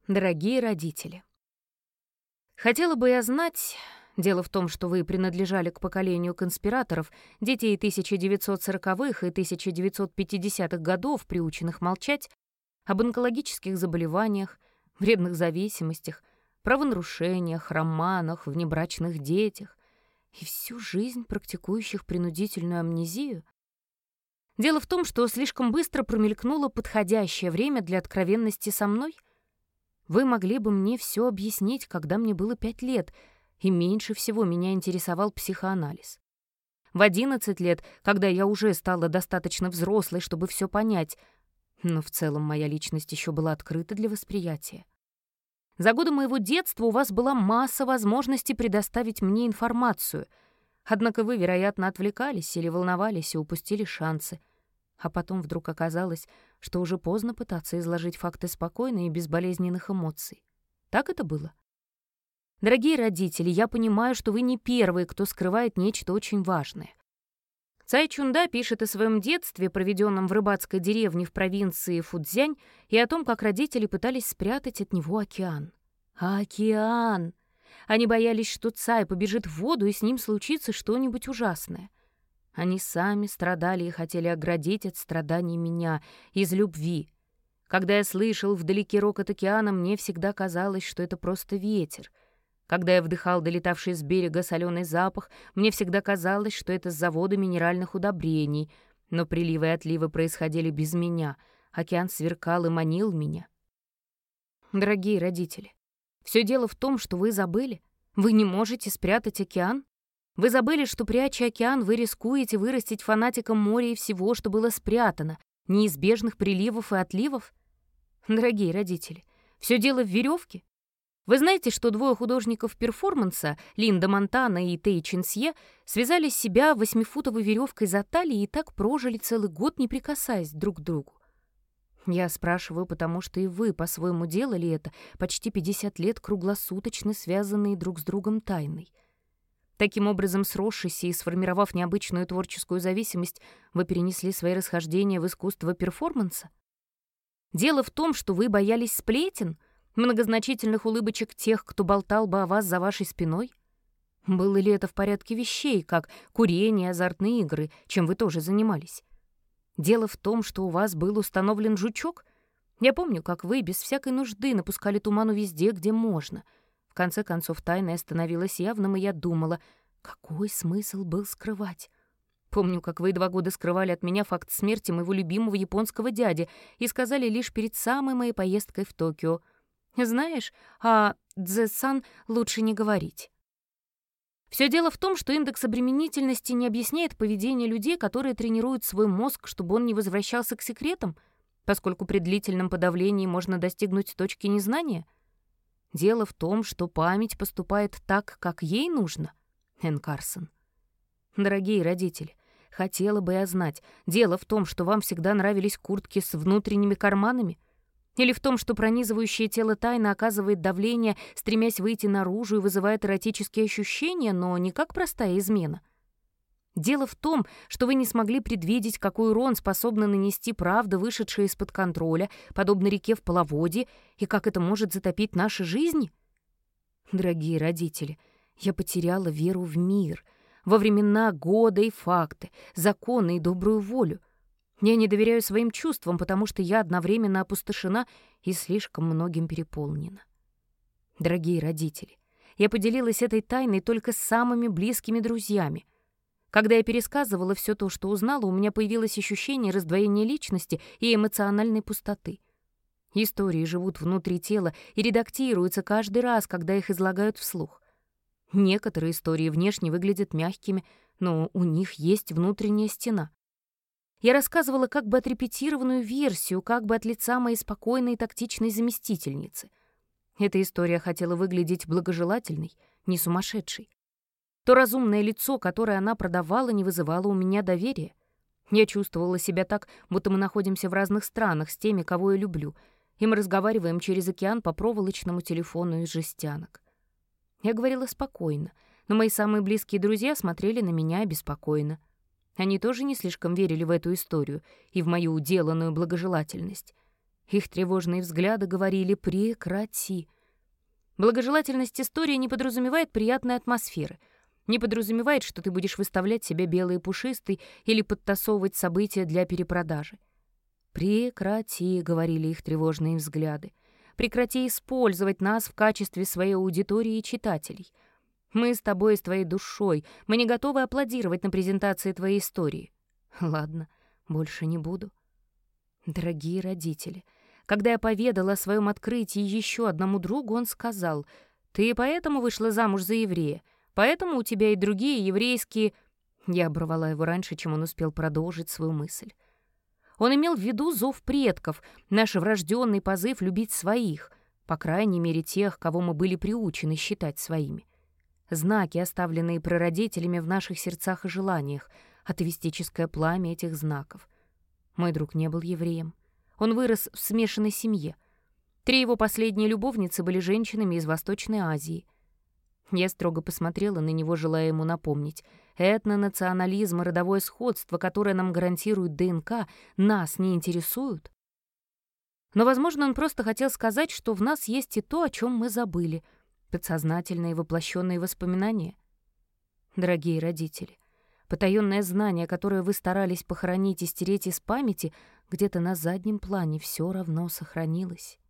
Дорогие родители, хотела бы я знать, дело в том, что вы принадлежали к поколению конспираторов, детей 1940-х и 1950-х годов, приученных молчать, об онкологических заболеваниях, вредных зависимостях, правонарушениях, романах, внебрачных детях и всю жизнь практикующих принудительную амнезию. Дело в том, что слишком быстро промелькнуло подходящее время для откровенности со мной. Вы могли бы мне все объяснить, когда мне было 5 лет, и меньше всего меня интересовал психоанализ. В 11 лет, когда я уже стала достаточно взрослой, чтобы все понять, но в целом моя личность еще была открыта для восприятия. За годы моего детства у вас была масса возможностей предоставить мне информацию, однако вы, вероятно, отвлекались или волновались и упустили шансы. А потом вдруг оказалось, что уже поздно пытаться изложить факты спокойно и без болезненных эмоций. Так это было? Дорогие родители, я понимаю, что вы не первые, кто скрывает нечто очень важное. Цай Чунда пишет о своем детстве, проведенном в рыбацкой деревне в провинции Фуцзянь, и о том, как родители пытались спрятать от него океан. Океан! Они боялись, что Цай побежит в воду, и с ним случится что-нибудь ужасное. Они сами страдали и хотели оградить от страданий меня, из любви. Когда я слышал вдалеке рокот океана, мне всегда казалось, что это просто ветер. Когда я вдыхал долетавший с берега соленый запах, мне всегда казалось, что это с завода минеральных удобрений, но приливы и отливы происходили без меня. Океан сверкал и манил меня. Дорогие родители, все дело в том, что вы забыли. Вы не можете спрятать океан? Вы забыли, что, пряча океан, вы рискуете вырастить фанатиком моря и всего, что было спрятано, неизбежных приливов и отливов? Дорогие родители, все дело в веревке. Вы знаете, что двое художников перформанса, Линда Монтана и Тэй Чинсье, связали себя 8-футовой веревкой за талией и так прожили целый год, не прикасаясь друг к другу? Я спрашиваю, потому что и вы по-своему делали это почти 50 лет, круглосуточно связанные друг с другом тайной. Таким образом, сросшись и сформировав необычную творческую зависимость, вы перенесли свои расхождения в искусство перформанса? Дело в том, что вы боялись сплетен, многозначительных улыбочек тех, кто болтал бы о вас за вашей спиной? Было ли это в порядке вещей, как курение, азартные игры, чем вы тоже занимались? Дело в том, что у вас был установлен жучок? Я помню, как вы без всякой нужды напускали туману везде, где можно. В конце концов, тайное становилось явным, и я думала, какой смысл был скрывать? Помню, как вы 2 года скрывали от меня факт смерти моего любимого японского дяди и сказали лишь перед самой моей поездкой в Токио: «Знаешь, о Дзе-сан лучше не говорить». Все дело в том, что индекс обременительности не объясняет поведение людей, которые тренируют свой мозг, чтобы он не возвращался к секретам, поскольку при длительном подавлении можно достигнуть точки незнания. Дело в том, что память поступает так, как ей нужно. Энн Карсон. Дорогие родители, хотела бы я знать, дело в том, что вам всегда нравились куртки с внутренними карманами? Или в том, что пронизывающее тело тайна оказывает давление, стремясь выйти наружу, и вызывает эротические ощущения, но не как простая измена? Дело в том, что вы не смогли предвидеть, какой урон способна нанести правда, вышедшая из-под контроля, подобно реке в половодье, и как это может затопить наши жизни? Дорогие родители, я потеряла веру в мир, во времена, годы и факты, законы и добрую волю. Я не доверяю своим чувствам, потому что я одновременно опустошена и слишком многим переполнена. Дорогие родители, я поделилась этой тайной только с самыми близкими друзьями. Когда я пересказывала все то, что узнала, у меня появилось ощущение раздвоения личности и эмоциональной пустоты. Истории живут внутри тела и редактируются каждый раз, когда их излагают вслух. Некоторые истории внешне выглядят мягкими, но у них есть внутренняя стена. Я рассказывала как бы отрепетированную версию, как бы от лица моей спокойной и тактичной заместительницы. Эта история хотела выглядеть благожелательной, не сумасшедшей. То разумное лицо, которое она продавала, не вызывало у меня доверия. Я чувствовала себя так, будто мы находимся в разных странах с теми, кого я люблю, и мы разговариваем через океан по проволочному телефону из жестянок. Я говорила спокойно, но мои самые близкие друзья смотрели на меня обеспокоенно. Они тоже не слишком верили в эту историю и в мою уделанную благожелательность. Их тревожные взгляды говорили «прекрати». Благожелательность истории не подразумевает приятной атмосферы, не подразумевает, что ты будешь выставлять себя белой и пушистой или подтасовывать события для перепродажи. «Прекрати», — говорили их тревожные взгляды. «Прекрати использовать нас в качестве своей аудитории и читателей. Мы с тобой и с твоей душой, мы не готовы аплодировать на презентации твоей истории». Ладно, больше не буду. Дорогие родители, когда я поведала о своем открытии еще одному другу, он сказал: «Ты поэтому вышла замуж за еврея? Поэтому у тебя и другие еврейские...» Я оборвала его раньше, чем он успел продолжить свою мысль. Он имел в виду зов предков, наш врожденный позыв любить своих, по крайней мере тех, кого мы были приучены считать своими. Знаки, оставленные прародителями в наших сердцах и желаниях, атовистическое пламя этих знаков. Мой друг не был евреем. Он вырос в смешанной семье. 3 его последние любовницы были женщинами из Восточной Азии. Я строго посмотрела на него, желая ему напомнить: этнонационализм и родовое сходство, которое нам гарантирует ДНК, нас не интересуют. Но, возможно, он просто хотел сказать, что в нас есть и то, о чем мы забыли, подсознательные воплощенные воспоминания. Дорогие родители, потаённое знание, которое вы старались похоронить и стереть из памяти, где-то на заднем плане все равно сохранилось.